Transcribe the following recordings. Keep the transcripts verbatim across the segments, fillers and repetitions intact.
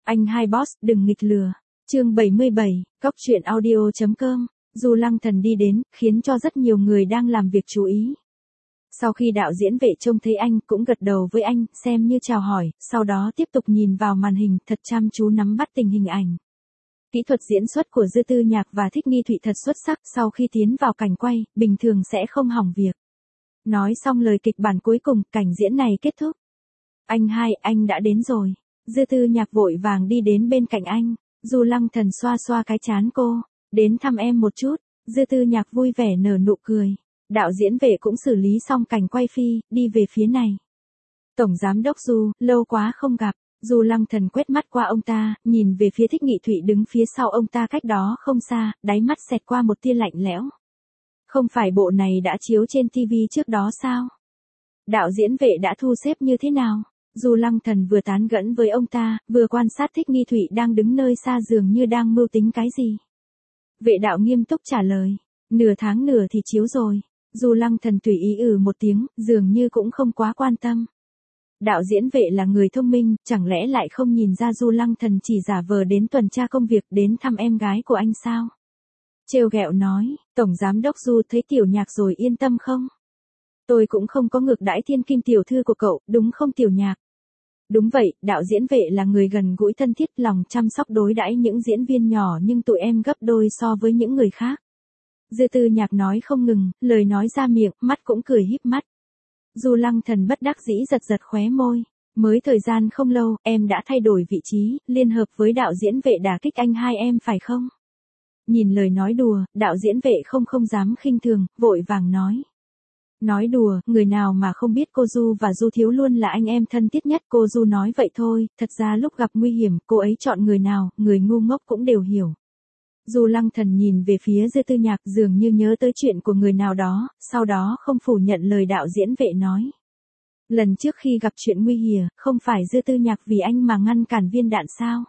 Anh hai boss, đừng nghịch lừa. Chương bảy mươi bảy, cóc truyện audio chấm com. Du Lăng Thần đi đến, khiến cho rất nhiều người đang làm việc chú ý. Sau khi đạo diễn Vệ trông thấy anh cũng gật đầu với anh, xem như chào hỏi, sau đó tiếp tục nhìn vào màn hình, thật chăm chú nắm bắt tình hình ảnh. Kỹ thuật diễn xuất của Dư Tư Nhạc và Thích Nghi Thụy thật xuất sắc, sau khi tiến vào cảnh quay, bình thường sẽ không hỏng việc. Nói xong lời kịch bản cuối cùng, cảnh diễn này kết thúc. Anh hai, anh đã đến rồi. Dư Tư Nhạc vội vàng đi đến bên cạnh anh. Du Lăng Thần xoa xoa cái trán cô. Đến thăm em một chút. Dư Tư Nhạc vui vẻ nở nụ cười. Đạo diễn Vệ cũng xử lý xong cảnh quay phi, đi về phía này. Tổng giám đốc Du, lâu quá không gặp. Du Lăng Thần quét mắt qua ông ta, nhìn về phía Thích Nghị Thụy đứng phía sau ông ta cách đó không xa, đáy mắt xẹt qua một tia lạnh lẽo. Không phải bộ này đã chiếu trên ti vi trước đó sao? Đạo diễn Vệ đã thu xếp như thế nào? Du Lăng Thần vừa tán gẫu với ông ta, vừa quan sát Thích Nghi Thụy đang đứng nơi xa dường như đang mưu tính cái gì. Vệ đạo nghiêm túc trả lời, nửa tháng nửa thì chiếu rồi. Du Lăng Thần tùy ý ừ một tiếng, dường như cũng không quá quan tâm. Đạo diễn Vệ là người thông minh, chẳng lẽ lại không nhìn ra Du Lăng Thần chỉ giả vờ đến tuần tra công việc, đến thăm em gái của anh sao? Trêu ghẹo nói, Tổng giám đốc Du thấy Tiểu Nhạc rồi yên tâm không? Tôi cũng không có ngược đãi thiên kim tiểu thư của cậu, đúng không Tiểu Nhạc? Đúng vậy, đạo diễn Vệ là người gần gũi thân thiết, lòng chăm sóc đối đãi những diễn viên nhỏ nhưng tụi em gấp đôi so với những người khác. Dư Tư Nhạc nói không ngừng, lời nói ra miệng, mắt cũng cười híp mắt. Du Lăng Thần bất đắc dĩ giật giật khóe môi. Mới thời gian không lâu, em đã thay đổi vị trí, liên hợp với đạo diễn Vệ đả kích anh hai em phải không? Nhìn lời nói đùa, đạo diễn Vệ không không dám khinh thường, vội vàng nói. Nói đùa, người nào mà không biết cô Du và Du Thiếu luôn là anh em thân thiết nhất. Cô Du nói vậy thôi, thật ra lúc gặp nguy hiểm, cô ấy chọn người nào, người ngu ngốc cũng đều hiểu. Du Lăng Thần nhìn về phía Dư Tư Nhạc dường như nhớ tới chuyện của người nào đó, sau đó không phủ nhận lời đạo diễn Vệ nói. Lần trước khi gặp chuyện nguy hiểm, không phải Dư Tư Nhạc vì anh mà ngăn cản viên đạn sao?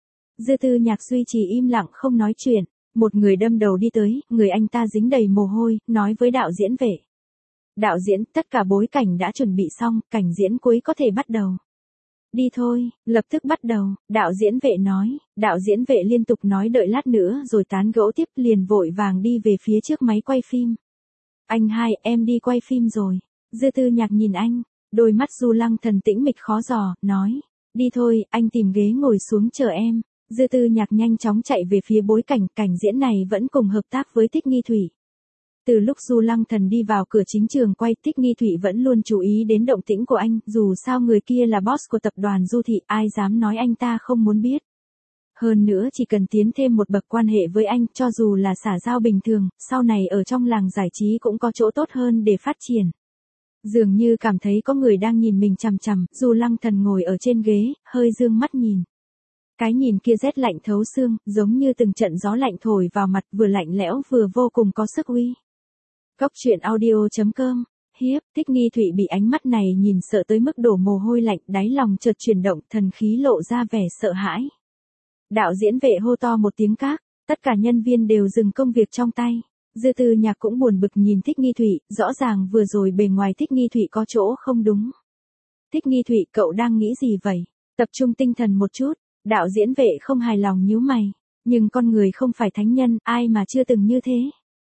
Dư Tư Nhạc duy trì im lặng không nói chuyện, một người đâm đầu đi tới, người anh ta dính đầy mồ hôi, nói với đạo diễn Vệ. Đạo diễn, tất cả bối cảnh đã chuẩn bị xong, cảnh diễn cuối có thể bắt đầu. Đi thôi, lập tức bắt đầu, đạo diễn Vệ nói. Đạo diễn Vệ liên tục nói đợi lát nữa rồi tán gẫu tiếp, liền vội vàng đi về phía trước máy quay phim. Anh hai, em đi quay phim rồi. Dư Tư Nhạc nhìn anh, đôi mắt Du Lăng Thần tĩnh mịch khó dò, nói. Đi thôi, anh tìm ghế ngồi xuống chờ em. Dư Tư Nhạc nhanh chóng chạy về phía bối cảnh, cảnh diễn này vẫn cùng hợp tác với Thích Nghi Thụy. Từ lúc Du Lăng Thần đi vào cửa chính trường quay, Thích Nghi Thụy vẫn luôn chú ý đến động tĩnh của anh, dù sao người kia là boss của tập đoàn Du Thị, ai dám nói anh ta không muốn biết. Hơn nữa chỉ cần tiến thêm một bậc quan hệ với anh, cho dù là xã giao bình thường, sau này ở trong làng giải trí cũng có chỗ tốt hơn để phát triển. Dường như cảm thấy có người đang nhìn mình chằm chằm, Du Lăng Thần ngồi ở trên ghế, hơi dương mắt nhìn. Cái nhìn kia rét lạnh thấu xương, giống như từng trận gió lạnh thổi vào mặt, vừa lạnh lẽo vừa vô cùng có sức uy. Cóc truyện audio chấm com. Hiếp, Thích Nghi Thụy bị ánh mắt này nhìn sợ tới mức đổ mồ hôi lạnh, đáy lòng chợt chuyển động, thần khí lộ ra vẻ sợ hãi. Đạo diễn Vệ hô to một tiếng các, tất cả nhân viên đều dừng công việc trong tay. Dư Tư Nhạc cũng buồn bực nhìn Thích Nghi Thụy, rõ ràng vừa rồi bề ngoài Thích Nghi Thụy có chỗ không đúng. Thích Nghi Thụy, cậu đang nghĩ gì vậy? Tập trung tinh thần một chút. Đạo diễn Vệ không hài lòng nhíu mày, nhưng con người không phải thánh nhân, ai mà chưa từng như thế.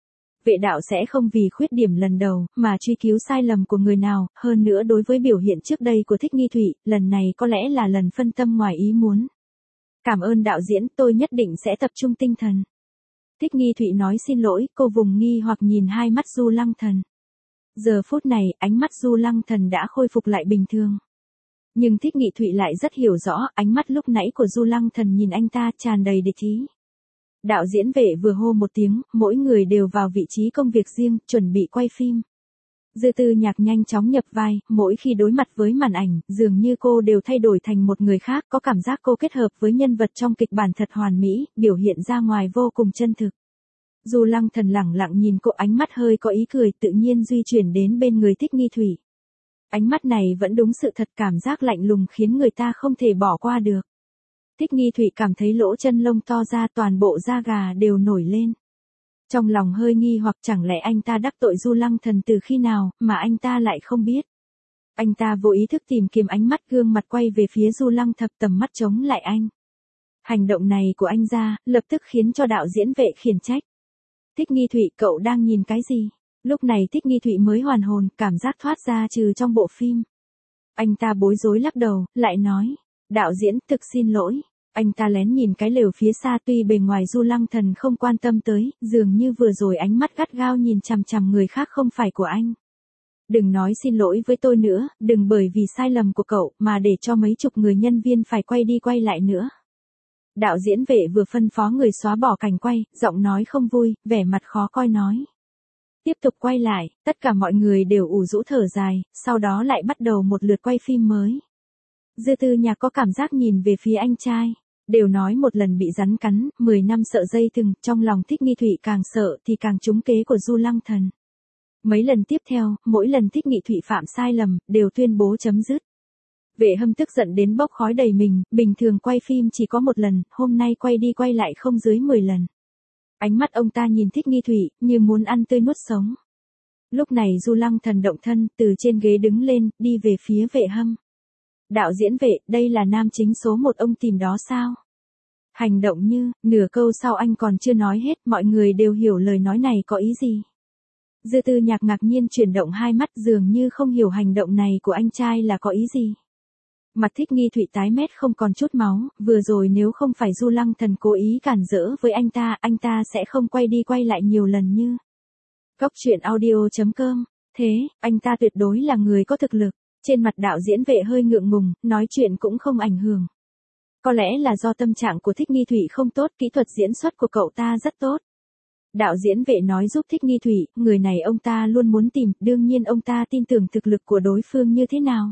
Vệ đạo sẽ không vì khuyết điểm lần đầu mà truy cứu sai lầm của người nào, hơn nữa đối với biểu hiện trước đây của Thích Nghi Thụy, lần này có lẽ là lần phân tâm ngoài ý muốn. Cảm ơn đạo diễn, tôi nhất định sẽ tập trung tinh thần. Thích Nghi Thụy nói xin lỗi, cô vùng nghi hoặc nhìn hai mắt Du Lăng Thần. Giờ phút này, ánh mắt Du Lăng Thần đã khôi phục lại bình thường. Nhưng Thích Nghi Thụy lại rất hiểu rõ, ánh mắt lúc nãy của Du Lăng Thần nhìn anh ta tràn đầy địch ý. Đạo diễn Vệ vừa hô một tiếng, mỗi người đều vào vị trí công việc riêng, chuẩn bị quay phim. Dư Tư Nhạc nhanh chóng nhập vai, mỗi khi đối mặt với màn ảnh, dường như cô đều thay đổi thành một người khác, có cảm giác cô kết hợp với nhân vật trong kịch bản thật hoàn mỹ, biểu hiện ra ngoài vô cùng chân thực. Du Lăng Thần lẳng lặng nhìn cô, ánh mắt hơi có ý cười, tự nhiên di chuyển đến bên người Thích Nghi Thụy. Ánh mắt này vẫn đúng sự thật, cảm giác lạnh lùng khiến người ta không thể bỏ qua được. Thích Nghi Thụy cảm thấy lỗ chân lông to ra, toàn bộ da gà đều nổi lên. Trong lòng hơi nghi hoặc chẳng lẽ anh ta đắc tội Du Lăng Thần từ khi nào, mà anh ta lại không biết. Anh ta vô ý thức tìm kiếm ánh mắt, gương mặt quay về phía Du Lăng Thập, tầm mắt chống lại anh. Hành động này của anh ra, lập tức khiến cho đạo diễn Vệ khiển trách. Thích Nghi Thụy, cậu đang nhìn cái gì? Lúc này Thích Nghi Thụy mới hoàn hồn, cảm giác thoát ra trừ trong bộ phim. Anh ta bối rối lắc đầu, lại nói, đạo diễn, thực xin lỗi. Anh ta lén nhìn cái lều phía xa, tuy bề ngoài Du Lăng Thần không quan tâm tới, dường như vừa rồi ánh mắt gắt gao nhìn chằm chằm người khác không phải của anh. Đừng nói xin lỗi với tôi nữa, đừng bởi vì sai lầm của cậu mà để cho mấy chục người nhân viên phải quay đi quay lại nữa. Đạo diễn Vệ vừa phân phó người xóa bỏ cảnh quay, giọng nói không vui, vẻ mặt khó coi nói. Tiếp tục quay lại, tất cả mọi người đều ủ rũ thở dài, sau đó lại bắt đầu một lượt quay phim mới. Dư Tư Nhạc có cảm giác nhìn về phía anh trai. Đều nói một lần bị rắn cắn, mười năm sợ dây thừng, trong lòng Thích Nghi Thụy càng sợ thì càng trúng kế của Du Lăng Thần. Mấy lần tiếp theo, mỗi lần Thích Nghi Thụy phạm sai lầm, đều tuyên bố chấm dứt. Vệ Hâm tức giận đến bốc khói đầy mình, bình thường quay phim chỉ có một lần, hôm nay quay đi quay lại không dưới mười lần. Ánh mắt ông ta nhìn Thích Nghi Thụy, như muốn ăn tươi nuốt sống. Lúc này Du Lăng Thần động thân, từ trên ghế đứng lên, đi về phía Vệ Hâm. Đạo diễn Vệ, đây là nam chính số một ông tìm đó sao? Hành động như, nửa câu sau anh còn chưa nói hết, mọi người đều hiểu lời nói này có ý gì. Dư Tư Nhạc ngạc nhiên chuyển động hai mắt, dường như không hiểu hành động này của anh trai là có ý gì. Mặt Thích Nghi Thụy tái mét không còn chút máu, vừa rồi nếu không phải Du Lăng Thần cố ý cản rỡ với anh ta, anh ta sẽ không quay đi quay lại nhiều lần như. Góc truyện audio chấm com, thế, anh ta tuyệt đối là người có thực lực. Trên mặt đạo diễn Vệ hơi ngượng ngùng, nói chuyện cũng không ảnh hưởng. Có lẽ là do tâm trạng của Thích Nghi Thụy không tốt, kỹ thuật diễn xuất của cậu ta rất tốt. Đạo diễn Vệ nói giúp Thích Nghi Thụy, người này ông ta luôn muốn tìm, đương nhiên ông ta tin tưởng thực lực của đối phương như thế nào.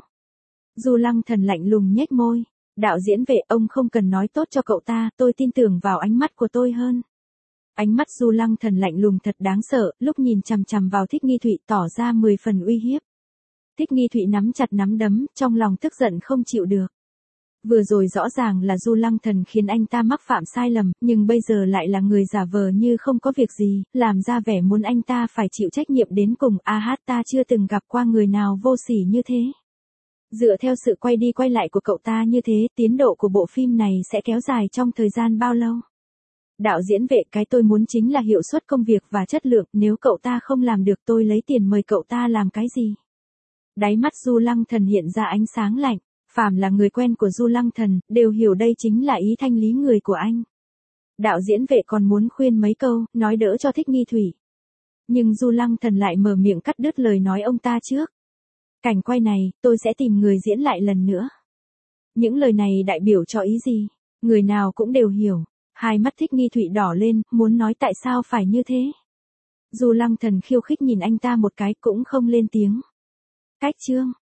Du Lăng Thần lạnh lùng nhếch môi. Đạo diễn Vệ, ông không cần nói tốt cho cậu ta, tôi tin tưởng vào ánh mắt của tôi hơn. Ánh mắt Du Lăng Thần lạnh lùng thật đáng sợ, lúc nhìn chằm chằm vào Thích Nghi Thụy tỏ ra mười phần uy hiếp. Thích Nghi Thụy nắm chặt nắm đấm, trong lòng tức giận không chịu được. Vừa rồi rõ ràng là Du Lăng Thần khiến anh ta mắc phạm sai lầm, nhưng bây giờ lại là người giả vờ như không có việc gì, làm ra vẻ muốn anh ta phải chịu trách nhiệm đến cùng. A hát ta chưa từng gặp qua người nào vô sỉ như thế. Dựa theo sự quay đi quay lại của cậu ta như thế, tiến độ của bộ phim này sẽ kéo dài trong thời gian bao lâu? Đạo diễn Vệ, cái tôi muốn chính là hiệu suất công việc và chất lượng, nếu cậu ta không làm được tôi lấy tiền mời cậu ta làm cái gì? Đáy mắt Du Lăng Thần hiện ra ánh sáng lạnh, phàm là người quen của Du Lăng Thần, đều hiểu đây chính là ý thanh lý người của anh. Đạo diễn Vệ còn muốn khuyên mấy câu, nói đỡ cho Thích Nghi Thụy. Nhưng Du Lăng Thần lại mở miệng cắt đứt lời nói ông ta trước. Cảnh quay này, tôi sẽ tìm người diễn lại lần nữa. Những lời này đại biểu cho ý gì? Người nào cũng đều hiểu. Hai mắt Thích Nghi Thụy đỏ lên, muốn nói tại sao phải như thế. Du Lăng Thần khiêu khích nhìn anh ta một cái cũng không lên tiếng. Cách chương.